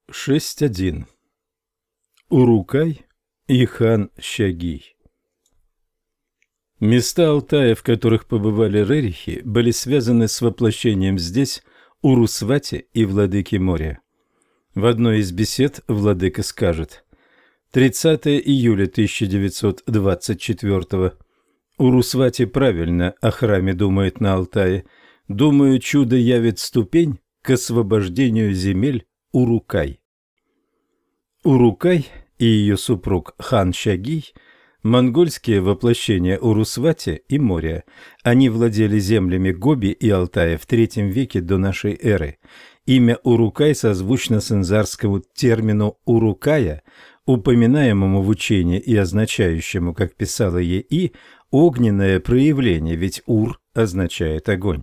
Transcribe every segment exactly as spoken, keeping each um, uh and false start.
шесть один. Урукай и хан Щагий. Места Алтая, в которых побывали рерихи, были связаны с воплощением здесь Урусвати и владыки моря. В одной из бесед владыка скажет: тридцатого июля тысяча девятьсот двадцать четвёртого. Урусвати правильно о храме думает на Алтае. Думаю, чудо явит ступень к освобождению земель Урукай. Урукай и ее супруг хан Щагий – монгольские воплощения Урусвати и моря. Они владели землями Гоби и Алтая в третьем веке до нашей эры. Имя Урукай созвучно с инзарскому термину «урукая», упоминаемому в учении и означающему, как писала Е.И., огненное проявление, ведь «ур» означает огонь.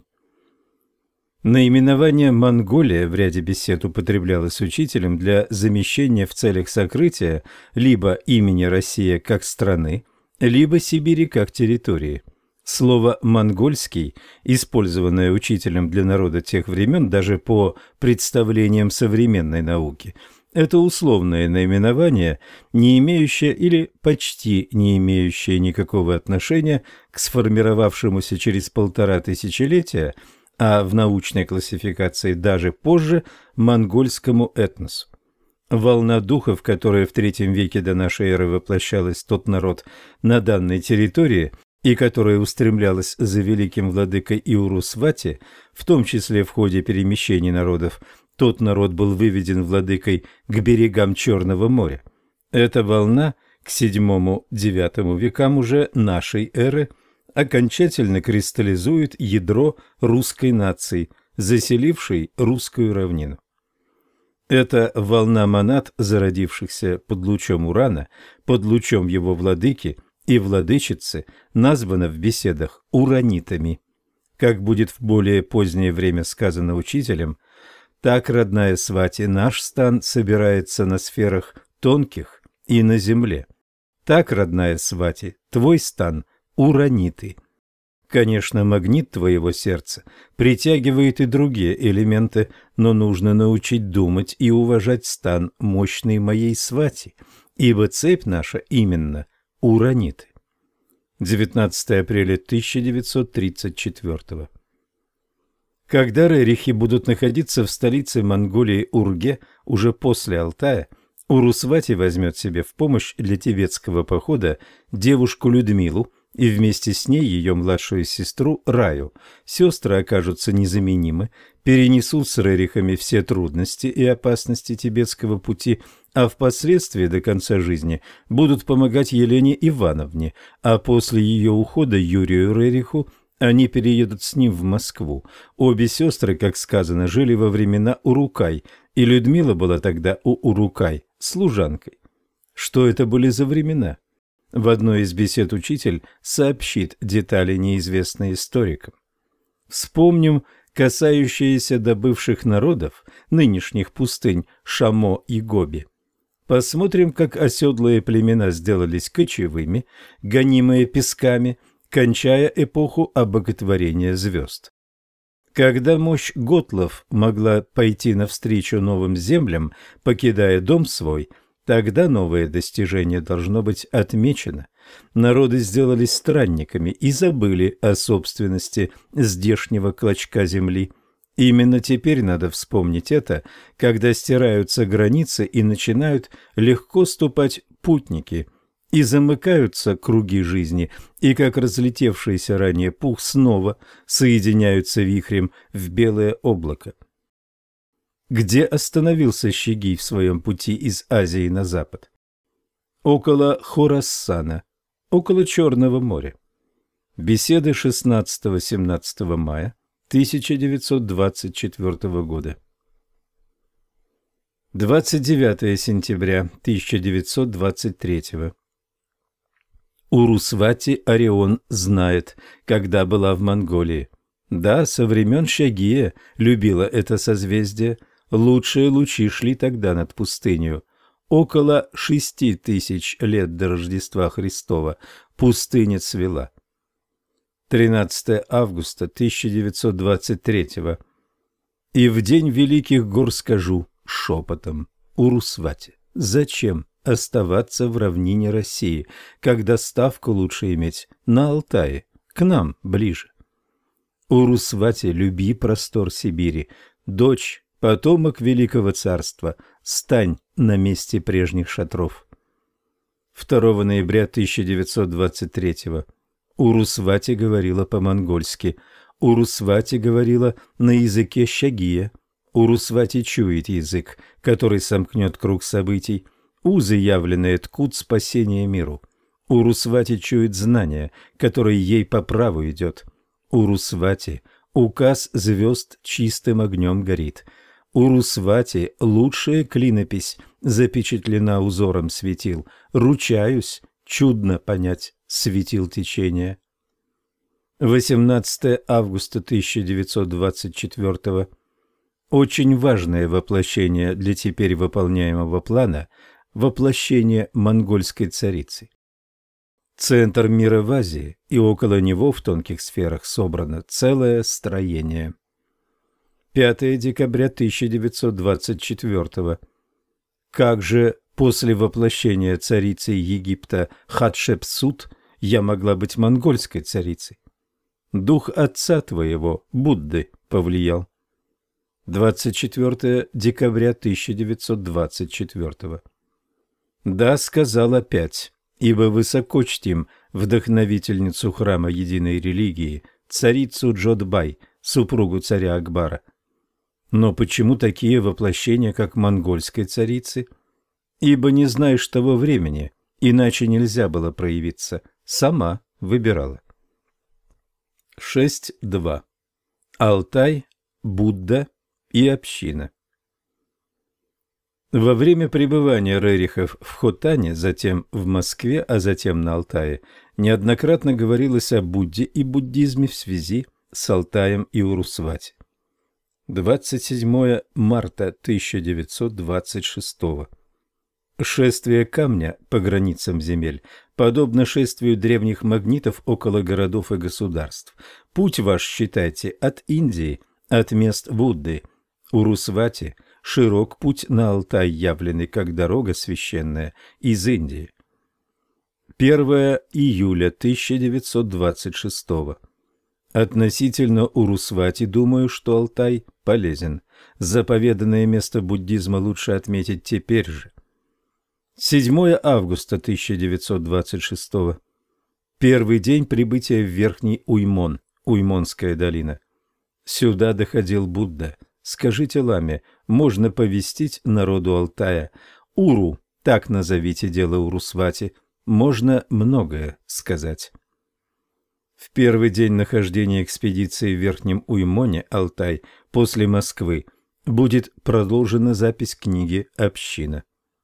Наименование «Монголия» в ряде бесед употреблялось учителем для замещения в целях сокрытия либо имени Россия как страны, либо Сибири как территории. Слово «монгольский», использованное учителем для народа тех времен даже по представлениям современной науки, это условное наименование, не имеющее или почти не имеющее никакого отношения к сформировавшемуся через полтора тысячелетия, а в научной классификации даже позже, монгольскому этносу. Волна духов, которая в третьем веке до нашей эры воплощалась тот народ на данной территории и которая устремлялась за великим владыкой Иурусвати, в том числе в ходе перемещений народов, тот народ был выведен владыкой к берегам Черного моря. Эта волна к седьмому-девятому векам уже нашей эры окончательно кристаллизует ядро русской нации, заселившей русскую равнину. Эта волна монад, зародившихся под лучом Урана, под лучом его владыки и владычицы, названа в беседах уранитами. Как будет в более позднее время сказано учителем, так, родная Свати, наш стан собирается на сферах тонких и на земле. Так, родная Свати, твой стан – ураниты. Конечно, магнит твоего сердца притягивает и другие элементы, но нужно научить думать и уважать стан мощный моей Свати, ибо цепь наша именно ураниты. девятнадцатого апреля тысяча девятьсот тридцать четвёртого. Когда рерихи будут находиться в столице Монголии Урге уже после Алтая, Урусвати возьмет себе в помощь для тибетского похода девушку Людмилу и вместе с ней ее младшую сестру Раю. Сестры окажутся незаменимы, перенесут с рерихами все трудности и опасности тибетского пути, а впоследствии до конца жизни будут помогать Елене Ивановне, а после ее ухода Юрию Рериху они переедут с ним в Москву. Обе сестры, как сказано, жили во времена Урукай, и Людмила была тогда у Урукай служанкой. Что это были за времена? В одной из бесед учитель сообщит детали, неизвестные историкам. Вспомним касающиеся добывших народов, нынешних пустынь Шамо и Гоби. Посмотрим, как оседлые племена сделались кочевыми, гонимые песками, кончая эпоху обоготворения звезд. Когда мощь готлов могла пойти навстречу новым землям, покидая дом свой, тогда новое достижение должно быть отмечено. Народы сделались странниками и забыли о собственности здешнего клочка земли. Именно теперь надо вспомнить это, когда стираются границы и начинают легко ступать путники, и замыкаются круги жизни, и как разлетевшийся ранее пух снова соединяются вихрем в белое облако. Где остановился Щагий в своем пути из Азии на запад? Около Хорасана, около Черного моря. Беседы шестнадцатого-семнадцатого мая тысяча девятьсот двадцать четвёртого года. двадцать девятого сентября тысяча девятьсот двадцать третьего. Урусвати Орион знает, когда была в Монголии. Да, со времен Щагия любила это созвездие. Лучшие лучи шли тогда над пустынью. Около шести тысяч лет до Рождества Христова пустыня цвела. тринадцатого августа тысяча девятьсот двадцать третьего. И в день великих гор скажу шепотом: Урусвати, зачем оставаться в равнине России, когда ставку лучше иметь на Алтае, к нам ближе? Урусвати, люби простор Сибири, дочь, потомок великого царства, стань на месте прежних шатров. второго ноября тысяча девятьсот двадцать третьего. Урусвати говорила по-монгольски. Урусвати говорила на языке щагия. Урусвати чует язык, который сомкнет круг событий. Узы явленные ткут спасение миру. Урусвати чует знание, которое ей по праву идет. Урусвати указ звезд чистым огнем горит. Урусвати лучшая клинопись запечатлена узором светил. Ручаюсь, чудно понять светил течения. восемнадцатого августа тысяча девятьсот двадцать четвёртого. Очень важное воплощение для теперь выполняемого плана – воплощение монгольской царицы. Центр мира в Азии, и около него в тонких сферах собрано целое строение. пятого декабря тысяча девятьсот двадцать четвёртого. Как же после воплощения царицы Египта Хатшепсут я могла быть монгольской царицей? Дух отца твоего, Будды, повлиял. двадцать четвёртого декабря тысяча девятьсот двадцать четвёртого. Да, сказал опять, ибо высоко чтим вдохновительницу храма единой религии, царицу Джодбай, супругу царя Акбара. Но почему такие воплощения, как монгольской царицы? Ибо не знаешь того времени, иначе нельзя было проявиться. Сама выбирала. шесть два. Алтай, Будда и община. Во время пребывания Рерихов в Хотане, затем в Москве, а затем на Алтае, неоднократно говорилось о Будде и буддизме в связи с Алтаем и Урусвати. двадцать седьмого марта тысяча девятьсот двадцать шестого. Шествие камня по границам земель подобно шествию древних магнитов около городов и государств. Путь ваш считайте от Индии, от мест Будды. Урусвати широк путь на Алтай, явленный как дорога священная из Индии. первого июля тысяча девятьсот двадцать шестого. Относительно Урусвати думаю, что Алтай полезен. Заповеданное место буддизма лучше отметить теперь же. седьмого августа тысяча девятьсот двадцать шестого. Первый день прибытия в Верхний Уймон, Уймонская долина. Сюда доходил Будда. Скажите ламе, можно повестить народу Алтая. Уру, так назовите дело Урусвати, можно многое сказать. В первый день нахождения экспедиции в Верхнем Уймоне, Алтай, после Москвы, будет продолжена запись книги «Община».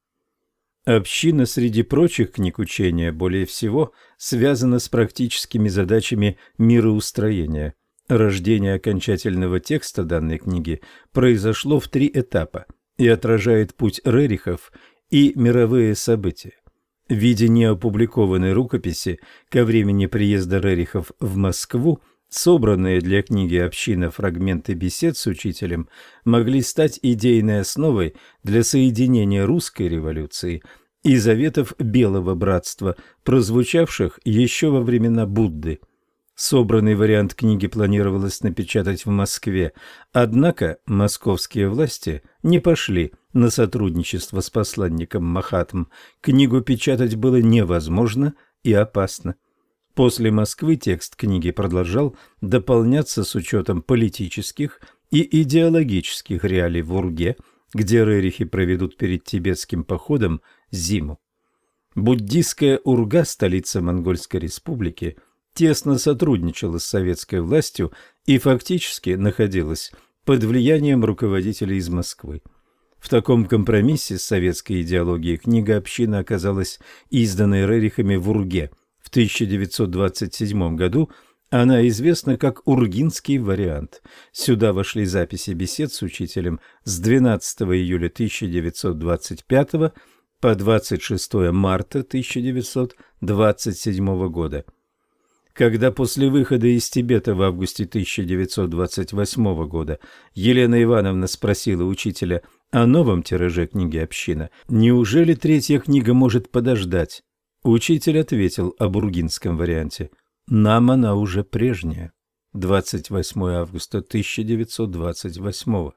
Община среди прочих книг учения более всего связана с практическими задачами мироустроения. Рождение окончательного текста данной книги произошло в три этапа и отражает путь Рерихов и мировые события. В виде неопубликованной рукописи ко времени приезда Рерихов в Москву собранные для книги «Община» фрагменты бесед с учителем могли стать идейной основой для соединения русской революции и заветов Белого братства, прозвучавших еще во времена Будды. Собранный вариант книги планировалось напечатать в Москве, однако московские власти не пошли на сотрудничество с посланником Махатм. Книгу печатать было невозможно и опасно. После Москвы текст книги продолжал дополняться с учетом политических и идеологических реалий в Урге, где рерихи проведут перед тибетским походом зиму. Буддистская Урга, столица Монгольской республики, тесно сотрудничала с советской властью и фактически находилась под влиянием руководителей из Москвы. В таком компромиссе с советской идеологией книга «Община» оказалась изданной рерихами в Урге. В тысяча девятьсот двадцать седьмом году она известна как «Ургинский вариант». Сюда вошли записи бесед с учителем с двенадцатого июля тысяча девятьсот двадцать пятого по двадцать шестого марта тысяча девятьсот двадцать седьмого года. Когда после выхода из Тибета в августе тысяча девятьсот двадцать восьмого года Елена Ивановна спросила учителя о новом тираже книги «Община». Неужели третья книга может подождать? Учитель ответил о бургинском варианте. Нам она уже прежняя. двадцать восьмого августа тысяча девятьсот двадцать восьмого.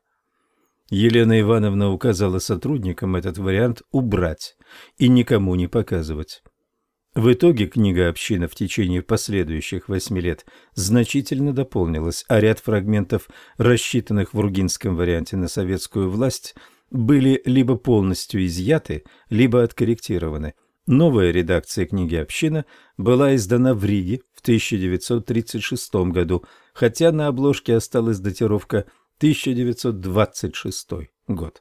Елена Ивановна указала сотрудникам этот вариант убрать и никому не показывать. В итоге книга «Община» в течение последующих восьми лет значительно дополнилась, а ряд фрагментов, рассчитанных в бургинском варианте на советскую власть, были либо полностью изъяты, либо откорректированы. Новая редакция книги «Община» была издана в Риге в тысяча девятьсот тридцать шестом году, хотя на обложке осталась датировка тысяча девятьсот двадцать шестой год.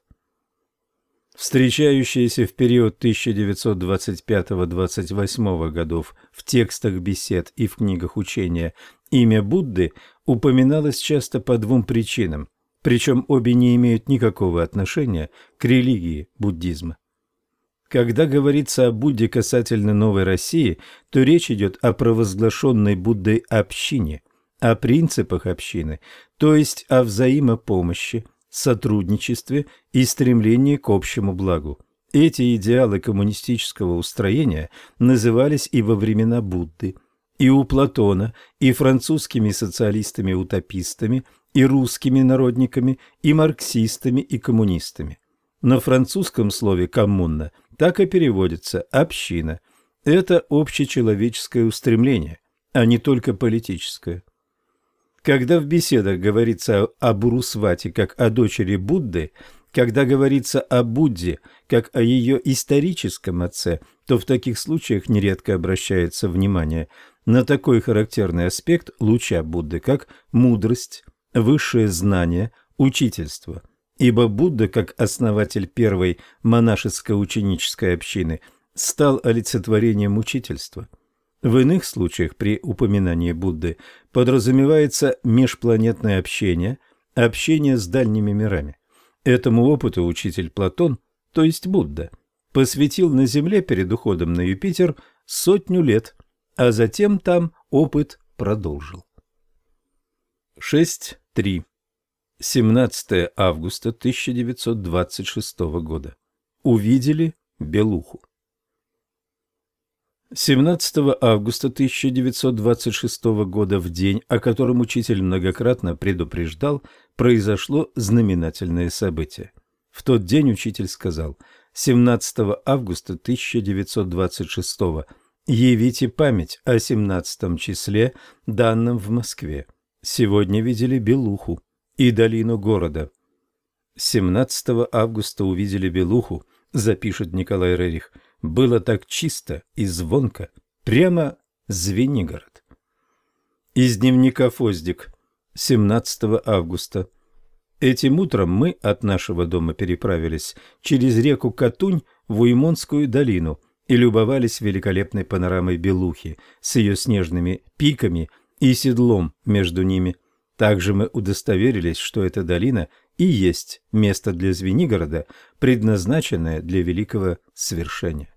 Встречающиеся в период тысяча девятьсот двадцать пятого — двадцать восьмого годов в текстах бесед и в книгах учения имя Будды упоминалось часто по двум причинам, причем обе не имеют никакого отношения к религии буддизма. Когда говорится о Будде касательно Новой России, то речь идет о провозглашенной Буддой общине, о принципах общины, то есть о взаимопомощи, сотрудничестве и стремлении к общему благу. Эти идеалы коммунистического устроения назывались и во времена Будды, и у Платона, и французскими социалистами-утопистами, и русскими народниками, и марксистами, и коммунистами. На французском слове «коммуна» так и переводится «община». Это общечеловеческое устремление, а не только политическое. Когда в беседах говорится о Бурусвати как о дочери Будды, когда говорится о Будде как о ее историческом отце, то в таких случаях нередко обращается внимание на такой характерный аспект луча Будды, как мудрость, высшее знание, учительство. Ибо Будда, как основатель первой монашеско-ученической общины, стал олицетворением учительства. В иных случаях при упоминании Будды подразумевается межпланетное общение, общение с дальними мирами. Этому опыту учитель Платон, то есть Будда, посвятил на Земле перед уходом на Юпитер сотню лет, а затем там опыт продолжил. шесть три. семнадцатого августа тысяча девятьсот двадцать шестого года. Увидели белуху. семнадцатого августа тысяча девятьсот двадцать шестого года, в день, о котором учитель многократно предупреждал, произошло знаменательное событие. В тот день учитель сказал: семнадцатого августа тысяча девятьсот двадцать шестого явите память о семнадцатом числе, данном в Москве. Сегодня видели белуху и долину города. семнадцатого августа увидели белуху, запишет Николай Рерих. Было так чисто и звонко, прямо Звенигород. Из дневника Фоздик, семнадцатого августа. Этим утром мы от нашего дома переправились через реку Катунь в Уймонскую долину и любовались великолепной панорамой Белухи с ее снежными пиками и седлом между ними. Также мы удостоверились, что эта долина и есть место для Звенигорода, предназначенное для великого свершения.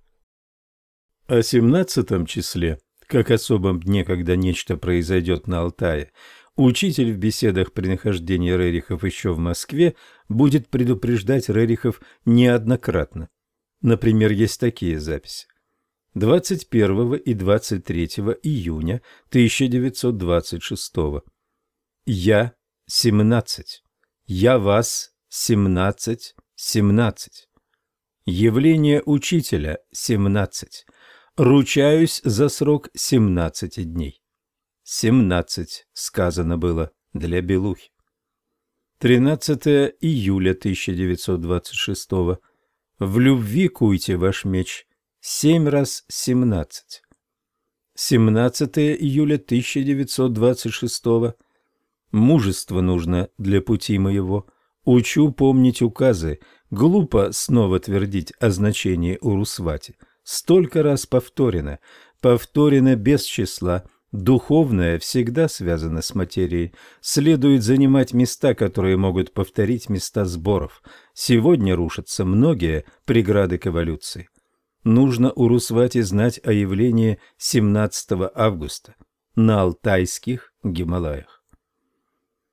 О семнадцатом числе, как особом дне, когда нечто произойдет на Алтае, учитель в беседах при нахождении Рерихов еще в Москве будет предупреждать Рерихов неоднократно. Например, есть такие записи. двадцать первого и двадцать третьего июня тысяча девятьсот двадцать шестого. Я семнадцать. Я вас семнадцать, семнадцать. Явление учителя семнадцать. Ручаюсь за срок семнадцати дней. семнадцать сказано было для белухи. тринадцатого июля тысяча девятьсот двадцать шестого. В любви куйте ваш меч. Семь раз семнадцать. семнадцатого июля тысяча девятьсот двадцать шестого. Мужество нужно для пути моего. Учу помнить указы. Глупо снова твердить о значении Урусвати. Столько раз повторено. Повторено без числа. Духовное всегда связано с материей. Следует занимать места, которые могут повторить места сборов. Сегодня рушатся многие преграды к эволюции. Нужно Урусвати знать о явлении семнадцатого августа на Алтайских Гималаях.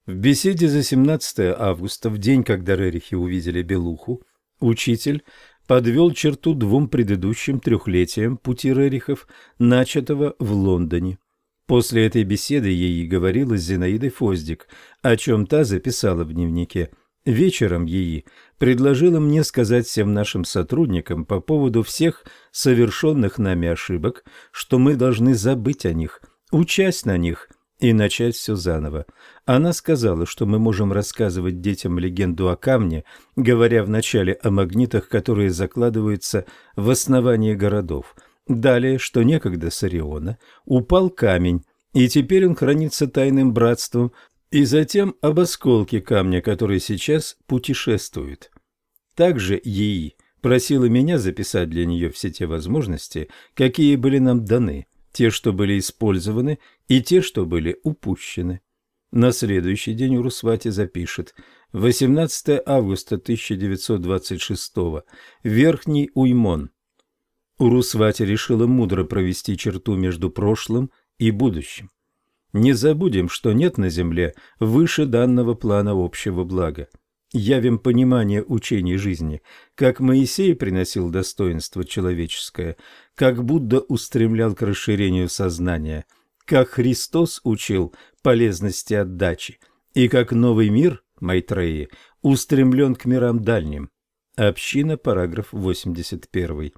В беседе за семнадцатое августа, в день, когда Рерихи увидели Белуху, учитель подвел черту двум предыдущим трехлетиям пути Рерихов, начатого в Лондоне. После этой беседы ей говорила с Зинаидой Фоздик, о чем та записала в дневнике. Вечером ей предложила мне сказать всем нашим сотрудникам по поводу всех совершенных нами ошибок, что мы должны забыть о них, учась на них и начать все заново. Она сказала, что мы можем рассказывать детям легенду о камне, говоря вначале о магнитах, которые закладываются в основании городов. Далее, что некогда с Ориона упал камень, и теперь он хранится тайным братством, и затем об осколке камня, который сейчас путешествует. Также Йеи просила меня записать для нее все те возможности, какие были нам даны, те, что были использованы, и те, что были упущены. На следующий день Урусвати запишет: восемнадцатое августа тысяча девятьсот двадцать шестого. Верхний Уймон. Урусвати решила мудро провести черту между прошлым и будущим. Не забудем, что нет на земле выше данного плана общего блага. Явим понимание учений жизни, как Моисей приносил достоинство человеческое, как Будда устремлял к расширению сознания, как Христос учил полезности отдачи, и как новый мир, Майтреи, устремлен к мирам дальним. Община, параграф восемьдесят один.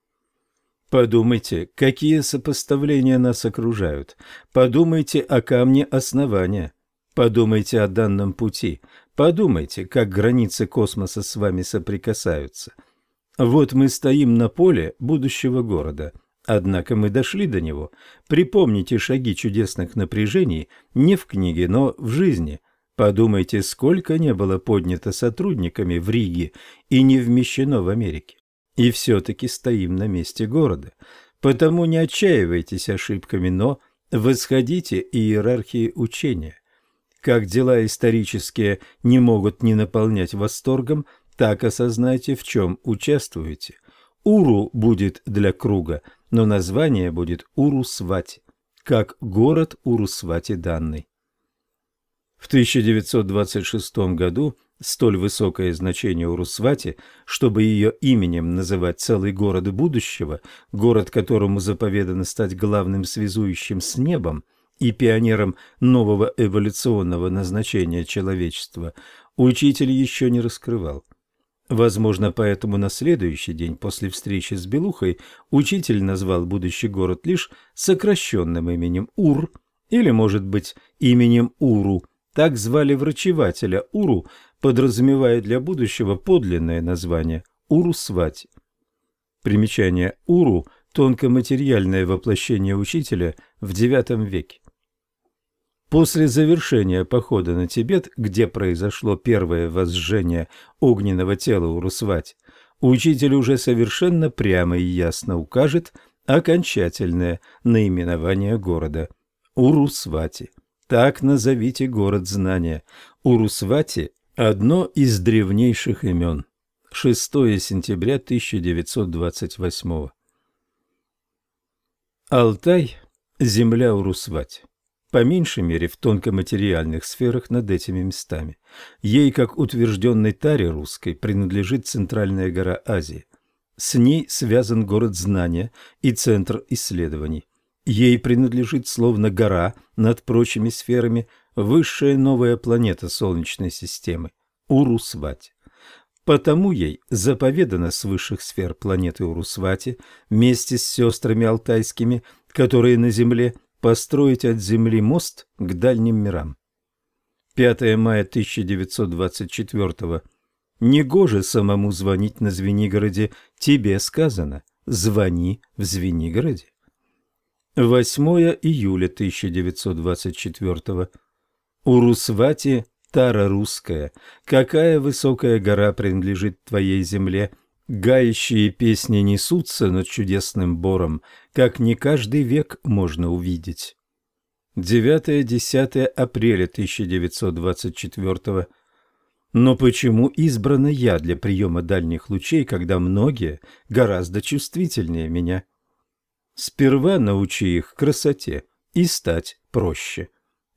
Подумайте, какие сопоставления нас окружают. Подумайте о камне основания. Подумайте о данном пути. Подумайте, как границы космоса с вами соприкасаются. Вот мы стоим на поле будущего города. Однако мы дошли до него. Припомните шаги чудесных напряжений не в книге, но в жизни. Подумайте, сколько не было поднято сотрудниками в Риге и не вмещено в Америке. И все-таки стоим на месте города. Потому не отчаивайтесь ошибками, но восходите иерархии учения. Как дела исторические не могут не наполнять восторгом, так осознайте, в чем участвуете. Уру будет для круга, но название будет Урусвати, как город Урусвати данный. В тысяча девятьсот двадцать шестом году столь высокое значение Урусвати, чтобы ее именем называть целый город будущего, город, которому заповедано стать главным связующим с небом и пионером нового эволюционного назначения человечества, учитель еще не раскрывал. Возможно, поэтому на следующий день после встречи с Белухой учитель назвал будущий город лишь сокращенным именем Ур, или, может быть, именем Уру. Так звали врачевателя Уру, подразумевая для будущего подлинное название Урусвати. Примечание: Уру – тонкоматериальное воплощение учителя в девятом веке. После завершения похода на Тибет, где произошло первое возжжение огненного тела Урусвати, учитель уже совершенно прямо и ясно укажет окончательное наименование города – Урусвати. Так назовите город знания. Урусвати – одно из древнейших имен. шестое сентября тысяча девятьсот двадцать восьмого. Алтай – земля Урусвати. По меньшей мере в тонкоматериальных сферах над этими местами. Ей, как утвержденной таре русской, принадлежит центральная гора Азии. С ней связан город знания и центр исследований. Ей принадлежит, словно гора над прочими сферами, высшая новая планета Солнечной системы – Урусвати. Потому ей заповедано с высших сфер планеты Урусвати вместе с сестрами алтайскими, которые на Земле, построить от Земли мост к дальним мирам. пятое мая тысяча девятьсот двадцать четвёртого. Негоже самому звонить на Звенигороде, тебе сказано, звони в Звенигороде. восьмое июля тысяча девятьсот двадцать четвёртого. Урусвати, тара русская, какая высокая гора принадлежит твоей земле? Гающие песни несутся над чудесным бором, как не каждый век можно увидеть. девятое-десятое апреля тысяча девятьсот двадцать четвёртого. Но почему избрана я для приема дальних лучей, когда многие гораздо чувствительнее меня? Сперва научи их красоте и стать проще.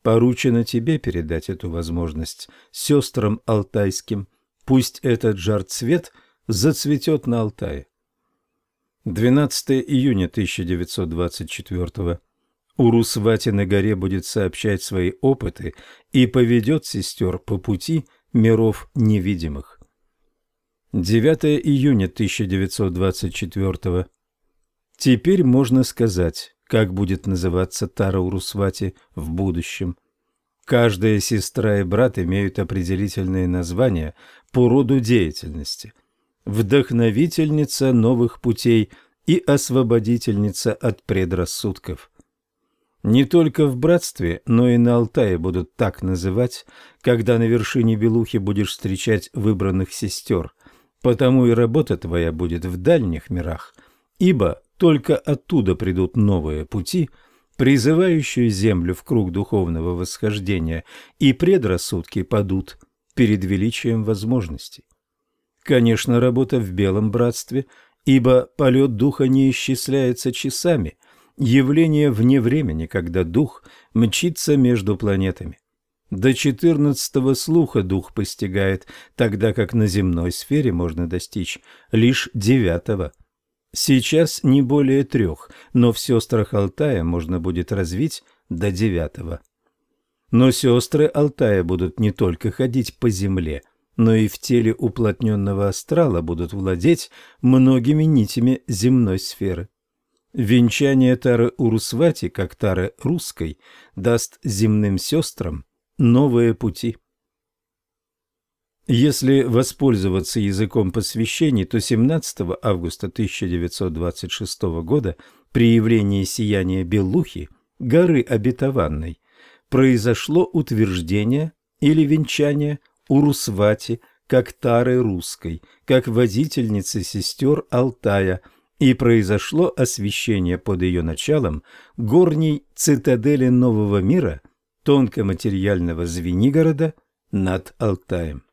Поручено тебе передать эту возможность сестрам алтайским. Пусть этот жар-цвет зацветет на Алтае. двенадцатого июня тысяча девятьсот двадцать четвёртого. Урусвати на горе будет сообщать свои опыты и поведет сестер по пути миров невидимых. девятого июня тысяча девятьсот двадцать четвёртого. Теперь можно сказать, как будет называться Тара Урусвати в будущем. Каждая сестра и брат имеют определительные названия по роду деятельности. Вдохновительница новых путей и освободительница от предрассудков. Не только в братстве, но и на Алтае будут так называть, когда на вершине Белухи будешь встречать выбранных сестер. Потому и работа твоя будет в дальних мирах, ибо только оттуда придут новые пути, призывающие землю в круг духовного восхождения, и предрассудки падут перед величием возможностей. Конечно, работа в Белом братстве, ибо полет духа не исчисляется часами, явление вне времени, когда дух мчится между планетами. До четырнадцатого слуха дух постигает, тогда как на земной сфере можно достичь лишь девятого. Сейчас не более трех, но в сестрах Алтая можно будет развить до девятого. Но сестры Алтая будут не только ходить по земле, но и в теле уплотненного астрала будут владеть многими нитями земной сферы. Венчание Тары Урусвати, как Тары русской, даст земным сестрам новые пути. Если воспользоваться языком посвящений, то семнадцатого августа тысяча девятьсот двадцать шестого года при явлении сияния Белухи, горы обетованной, произошло утверждение или венчание Урусвати как Тары русской, как водительницы сестер Алтая, и произошло освящение под ее началом горней цитадели нового мира, тонкоматериального Звенигорода над Алтаем.